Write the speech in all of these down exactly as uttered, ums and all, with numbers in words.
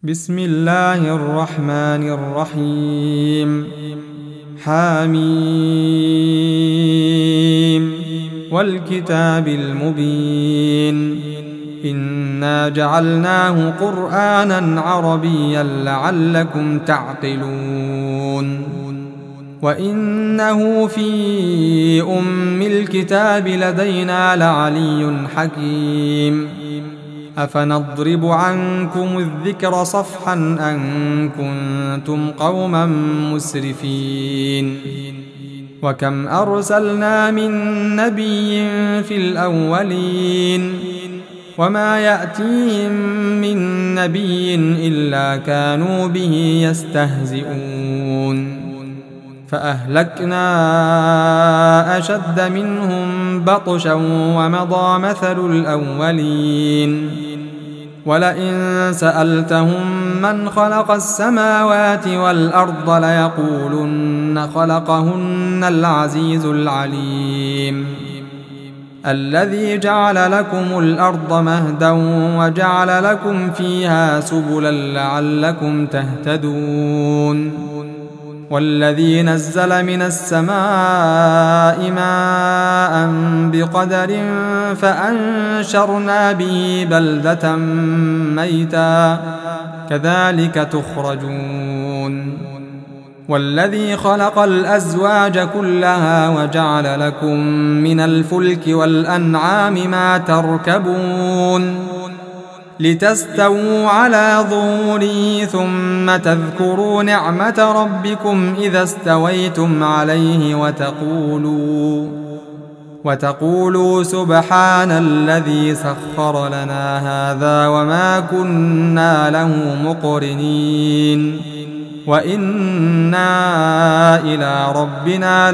بسم الله الرحمن الرحيم. حميم والكتاب المبين إنا جعلناه قرآنا عربيا لعلكم تعقلون وإنه في أم الكتاب لدينا لعلي حكيم أفنضرب عنكم الذكر صفحا أن كنتم قوما مسرفين وكم أرسلنا من نبي في الأولين وما يأتيهم من نبي إلا كانوا به يستهزئون فأهلكنا أشد منهم بطشا ومضى مثل الأولين ولئن سألتهم من خلق السماوات والأرض ليقولن خلقهن العزيز العليم الذي جعل لكم الأرض مهدا وجعل لكم فيها سبلا لعلكم تهتدون والذي نزل من السماء ماء بقدر فأنشرنا به بلدة ميتا كذلك تخرجون والذي خلق الأزواج كلها وجعل لكم من الفلك والأنعام ما تركبون لتستووا على ظهوره ثم تذكروا نعمة ربكم إذا استويتم عليه وتقولوا وتقولوا سبحان الذي سخر لنا هذا وما كنا له مقرنين وإنا إلى ربنا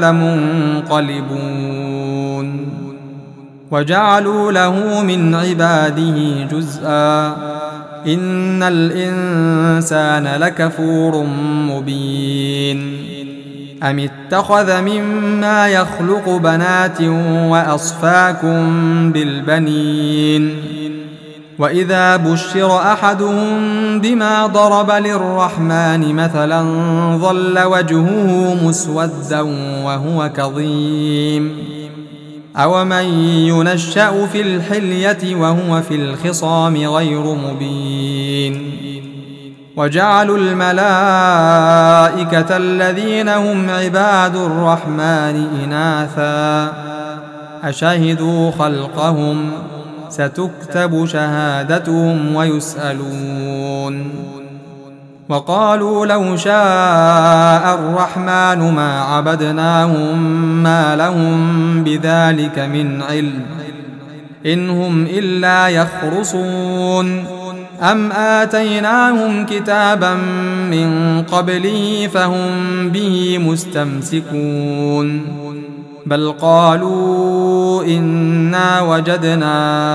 لمنقلبون وجعلوا له من عباده جزءا إن الإنسان لكفور مبين أم اتخذ مما يخلق بنات وأصفاكم بالبنين وإذا بشر أحدهم بما ضرب للرحمن مثلا ظل وجهه مسودا وهو كظيم أومن ينشأ في الحلية وهو في الخصام غير مبين وجعلوا الملائكة الذين هم عباد الرحمن إناثا أشهدوا خلقهم ستكتب شهادتهم ويسألون وقالوا لو شاء الرحمن ما عبدناهم ما لهم بذلك من علم إن هم إلا يخرصون أم آتيناهم كتابا من قبله فهم به مستمسكون بل قالوا إنا وجدنا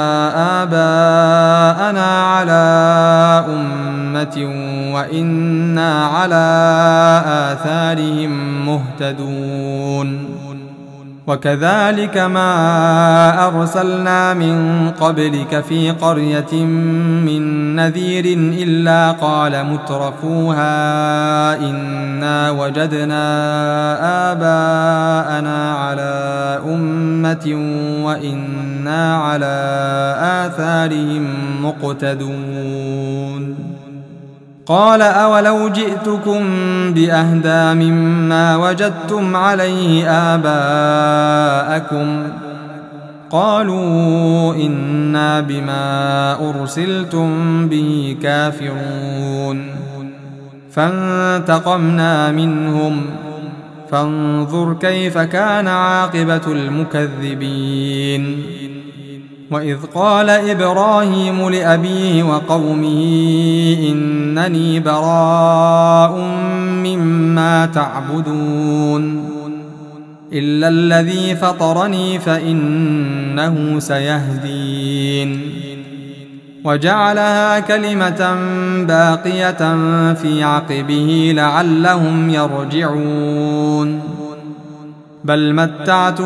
آباءنا على أمة وإنا على آثارهم مهتدون وكذلك ما أرسلنا من قبلك في قرية من نذير إلا قال مترفوها إنا وجدنا آباءنا على أمة وإنا على آثارهم مقتدون قال أولو جئتكم بأهدى مما وجدتم عليه آباءكم قالوا إنا بما أرسلتم به كافرون فانتقمنا منهم فانظر كيف كان عاقبة المكذبين وإذ قال إبراهيم لأبيه وقومه إنني براء مما تعبدون إلا الذي فطرني فإنه سيهدين وجعلها كلمة باقية في عقبه لعلهم يرجعون بل متعت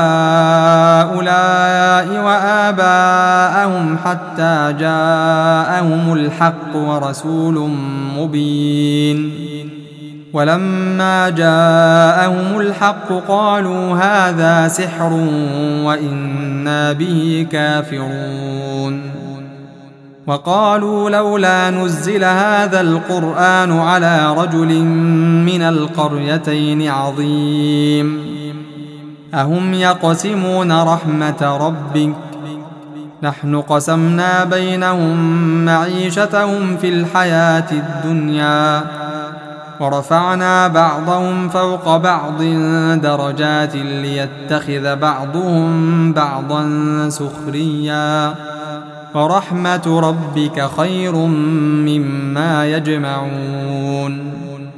هؤلاء وآباءهم حتى جاءهم الحق ورسول مبين ولما جاءهم الحق قالوا هذا سحر وإنا به كافرون وقالوا لولا نزل هذا القرآن على رجل من القريتين عظيم أهم يقسمون رحمة ربك نحن قسمنا بينهم معيشتهم في الحياة الدنيا ورفعنا بعضهم فوق بعض درجات ليتخذ بعضهم بعضا سخريا ورحمة ربك خير مما يجمعون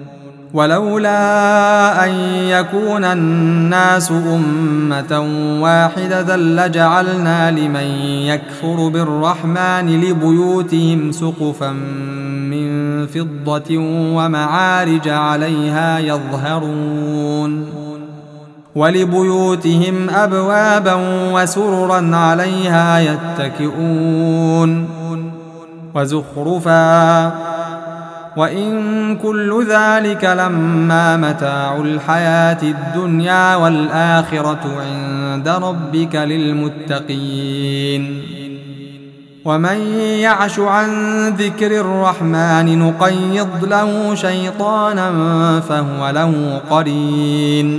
ولولا أن يكون الناس أمة واحدة لجعلنا لمن يكفر بالرحمن لبيوتهم سقفا من فضة ومعارج عليها يظهرون ولبيوتهم أبوابا وسررا عليها يتكئون وزخرفا وإن كل ذلك لما متاع الحياة الدنيا والآخرة عند ربك للمتقين ومن يعش عن ذكر الرحمن نقيض له شيطانا فهو له قرين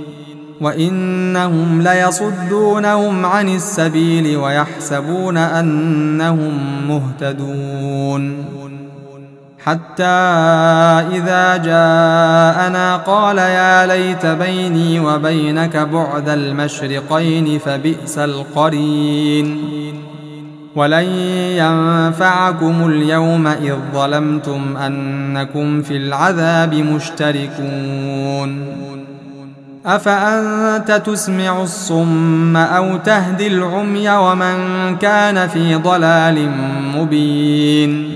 وإنهم ليصدونهم عن السبيل ويحسبون أنهم مهتدون حتى إذا جاءنا قال يا ليت بيني وبينك بعد المشرقين فبئس القرين ولن ينفعكم اليوم إذ ظلمتم أنكم في العذاب مشتركون أفأنت تسمع الصم أو تهدي العمي ومن كان في ضلال مبين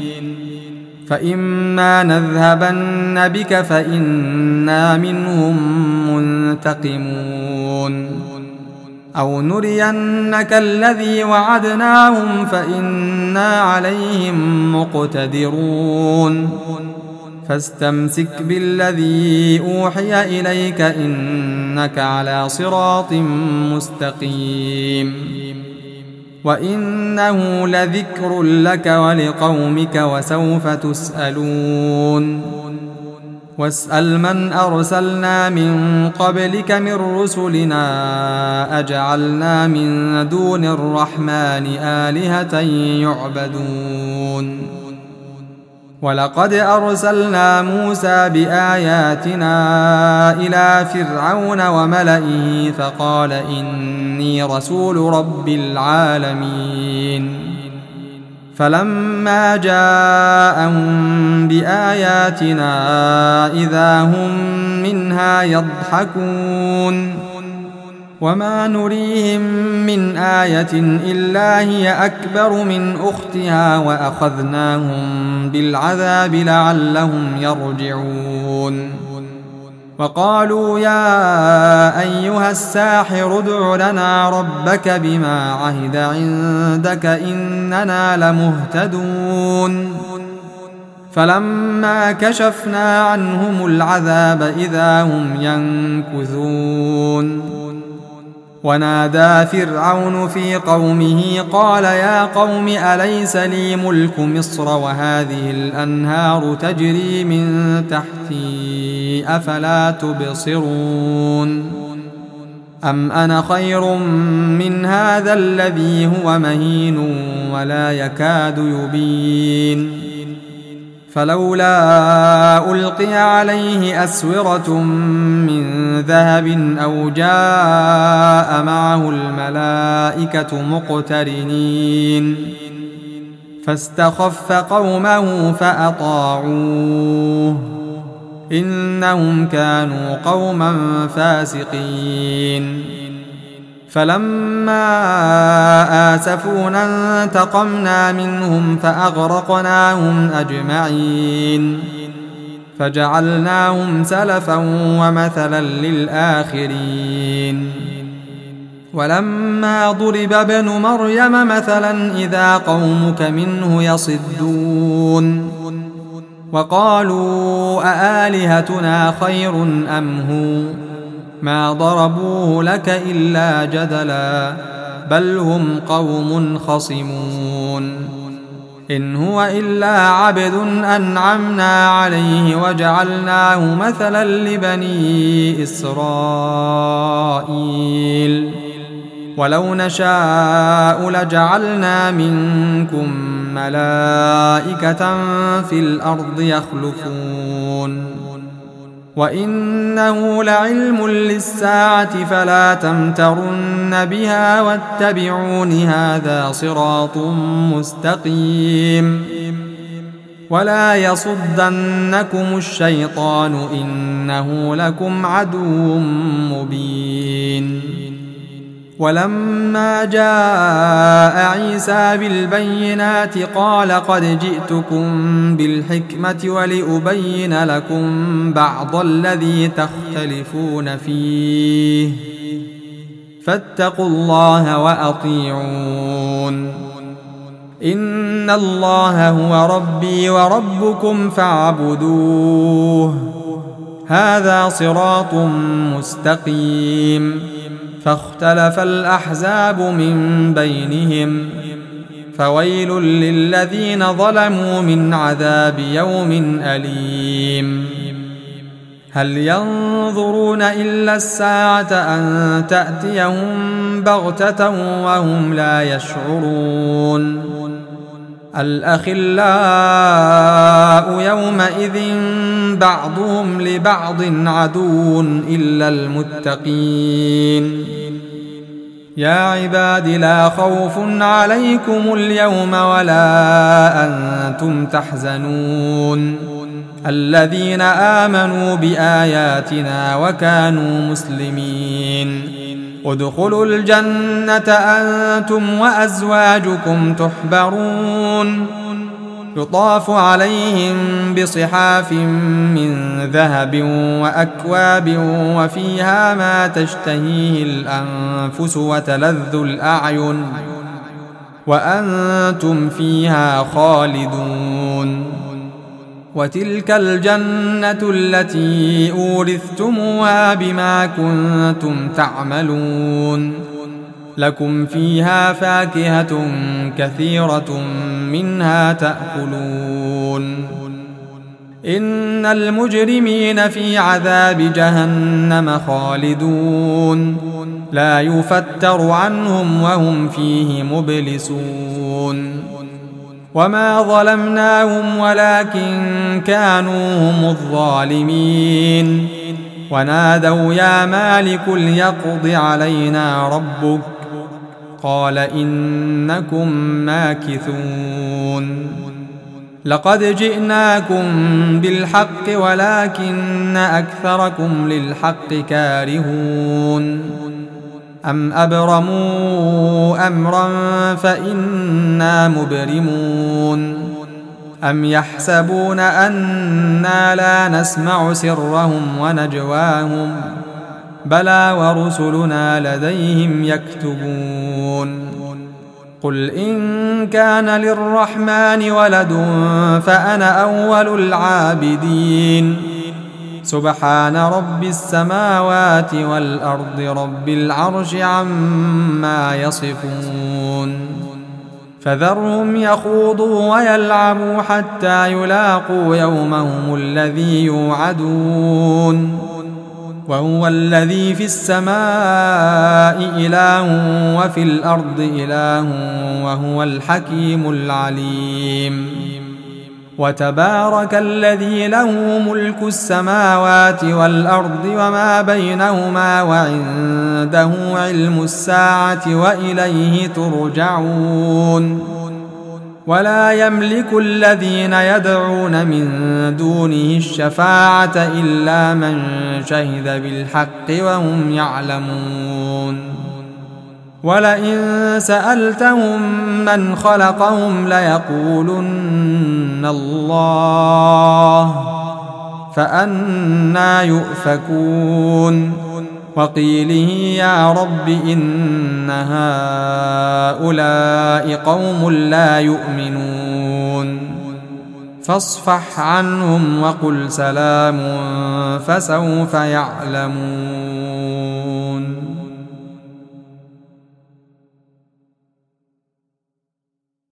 فإما نذهبن بك فإنا منهم منتقمون أو نرينك الذي وعدناهم فإنا عليهم مقتدرون فاستمسك بالذي أوحي إليك إنك على صراط مستقيم وإنه لذكر لك ولقومك وسوف تسألون واسأل من أرسلنا من قبلك من رسلنا أجعلنا من دون الرحمن آلهة يعبدون ولقد أرسلنا موسى بآياتنا إلى فرعون وملئه فقال إني رسول رب العالمين فلما جاءهم بآياتنا إذا هم منها يضحكون وما نريهم من آية إلا هي أكبر من أختها وأخذناهم بالعذاب لعلهم يرجعون وقالوا يا أيها الساحر ادع لنا ربك بما عهد عندك إننا لمهتدون فلما كشفنا عنهم العذاب إذا هم ينكثون ونادى فرعون في قومه قال يا قوم أليس لي ملك مصر وهذه الأنهار تجري من تحتي أفلا تبصرون أم أنا خير من هذا الذي هو مهين ولا يكاد يبين فلولا ألقي عليه أسورة من ذهب أو جاء معه الملائكة مقترنين فاستخف قومه فأطاعوه إنهم كانوا قوما فاسقين فلما آسفونا انتقمنا منهم فأغرقناهم أجمعين فجعلناهم سلفا ومثلا للآخرين ولما ضرب ابن مريم مثلا إذا قومك منه يصدون وقالوا أآلهتنا خير أم هو ما ضربوه لك إلا جدلا بل هم قوم خصمون إن هو إلا عبد أنعمنا عليه وجعلناه مثلا لبني إسرائيل ولو نشاء لجعلنا منكم ملائكة في الأرض يخلفون وإنه لعلم للساعة فلا تمترن بها واتبعون هذا صراط مستقيم ولا يصدنكم الشيطان إنه لكم عدو مبين ولما جاء عيسى بالبينات قال قد جئتكم بالحكمة ولأبين لكم بعض الذي تختلفون فيه فاتقوا الله وأطيعون إن الله هو ربي وربكم فاعبدوه هذا صراط مستقيم فاختلف الأحزاب من بينهم فويل للذين ظلموا من عذاب يوم أليم هل ينظرون إلا الساعة أن تأتيهم بغتة وهم لا يشعرون الأخلاء يومئذ بعضهم لبعض عدو إلا المتقين يا عباد لا خوف عليكم اليوم ولا أنتم تحزنون الذين آمنوا بآياتنا وكانوا مسلمين ادخلوا الجنة أنتم وأزواجكم تحبرون يطاف عليهم بصحاف من ذهب وأكواب وفيها ما تشتهيه الأنفس وتلذ الأعين وأنتم فيها خالدون وتلك الجنة التي أورثتموها بما كنتم تعملون لكم فيها فاكهة كثيرة منها تأكلون إن المجرمين في عذاب جهنم خالدون لا يفتر عنهم وهم فيه مبلسون وما ظلمناهم ولكن كانوا هم الظالمين ونادوا يا مالك ليقض علينا ربك قال إنكم ماكثون لقد جئناكم بالحق ولكن أكثركم للحق كارهون أم أبرموا أمرا فإنا مبرمون أم يحسبون أنا لا نسمع سرهم ونجواهم بلى ورسلنا لديهم يكتبون قل إن كان للرحمن ولد فأنا أول العابدين سبحان رب السماوات والأرض رب العرش عما يصفون فذرهم يخوضوا ويلعبوا حتى يلاقوا يومهم الذي يوعدون وهو الذي في السماء إله وفي الأرض إله وهو الحكيم العليم وتبارك الذي له ملك السماوات والأرض وما بينهما وعنده علم الساعة وإليه ترجعون ولا يملك الذين يدعون من دونه الشفاعة إلا من شهد بالحق وهم يعلمون ولئن سألتهم من خلقهم ليقولن الله فأنى يؤفكون وقيله يا رب إن هؤلاء قوم لا يؤمنون فاصفح عنهم وقل سلام فسوف يعلمون